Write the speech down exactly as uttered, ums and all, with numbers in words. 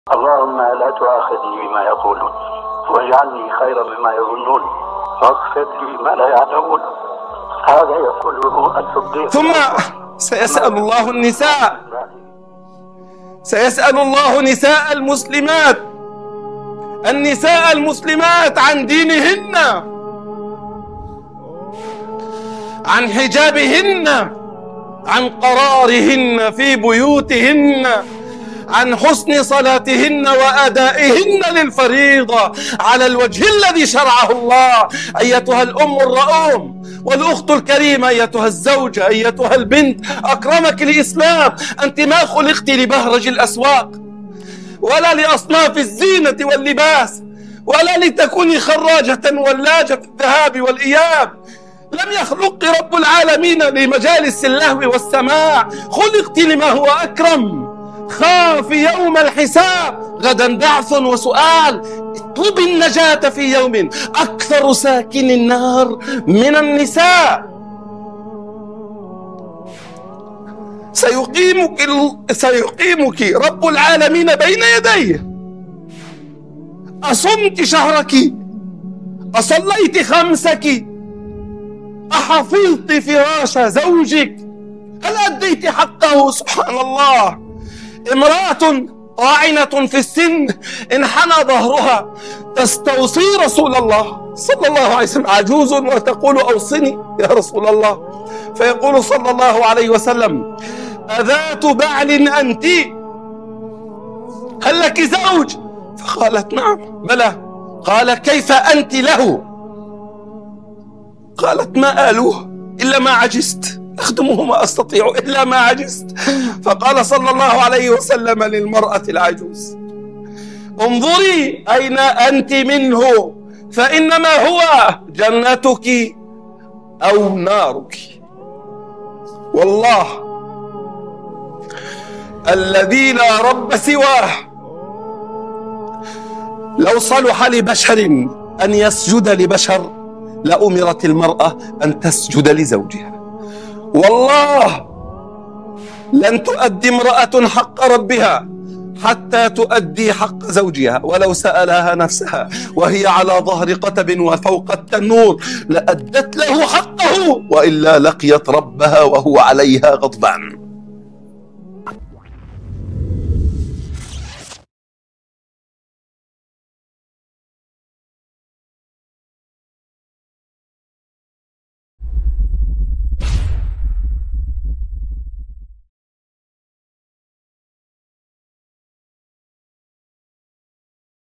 اللهم لا تؤاخذني بما يقولون واجعلني خيرا مما يظنون واغفر لي ما لا يعلمون. هذا يقوله الصديق. ثم سيسأل الله النساء سيسأل الله نساء المسلمات النساء المسلمات عن دينهن، عن حجابهن، عن قرارهن في بيوتهن، عن حسن صلاتهن وأدائهن للفريضة على الوجه الذي شرعه الله. أيتها الأم الرؤوم والأخت الكريمة، أيتها الزوجة، أيتها البنت، أكرمك الإسلام. أنت ما خلقت لبهرج الأسواق ولا لأصناف الزينة واللباس ولا لتكوني خراجة ولاجة في الذهاب والإياب. لم يخلق رب العالمين لمجالس اللهو والسماع، خلقت لما هو أكرم. خاف يوم الحساب، غدا بعث وسؤال. اطلب النجاة في يوم أكثر ساكن النار من النساء. سيقيمك, سيقيمك رب العالمين بين يديه. أصمت شهرك؟ أصليت خمسك؟ أحفظت فراش زوجك؟ هل أديت حقه؟ سبحان الله. امرأة طاعنة في السن انحنى ظهرها تستوصي رسول الله صلى الله عليه وسلم، عجوز وتقول أوصني يا رسول الله، فيقول صلى الله عليه وسلم: أذات بعل أنت؟ هل لك زوج؟ فقالت: نعم بلى. قال: كيف أنت له؟ قالت: ما آلوه إلا ما عجزت، أخدمه ما أستطيع إلا ما عجزت. فقال صلى الله عليه وسلم للمرأة العجوز: انظري أين أنت منه، فإنما هو جنتك أو نارك. والله الذي لا رب سواه، لو صلح لبشر أن يسجد لبشر لأمرت المرأة أن تسجد لزوجها. والله لن تؤدي امرأة حق ربها حتى تؤدي حق زوجها، ولو سألها نفسها وهي على ظهر قتب وفوق التنور لأدت له حقه، وإلا لقيت ربها وهو عليها غضبان.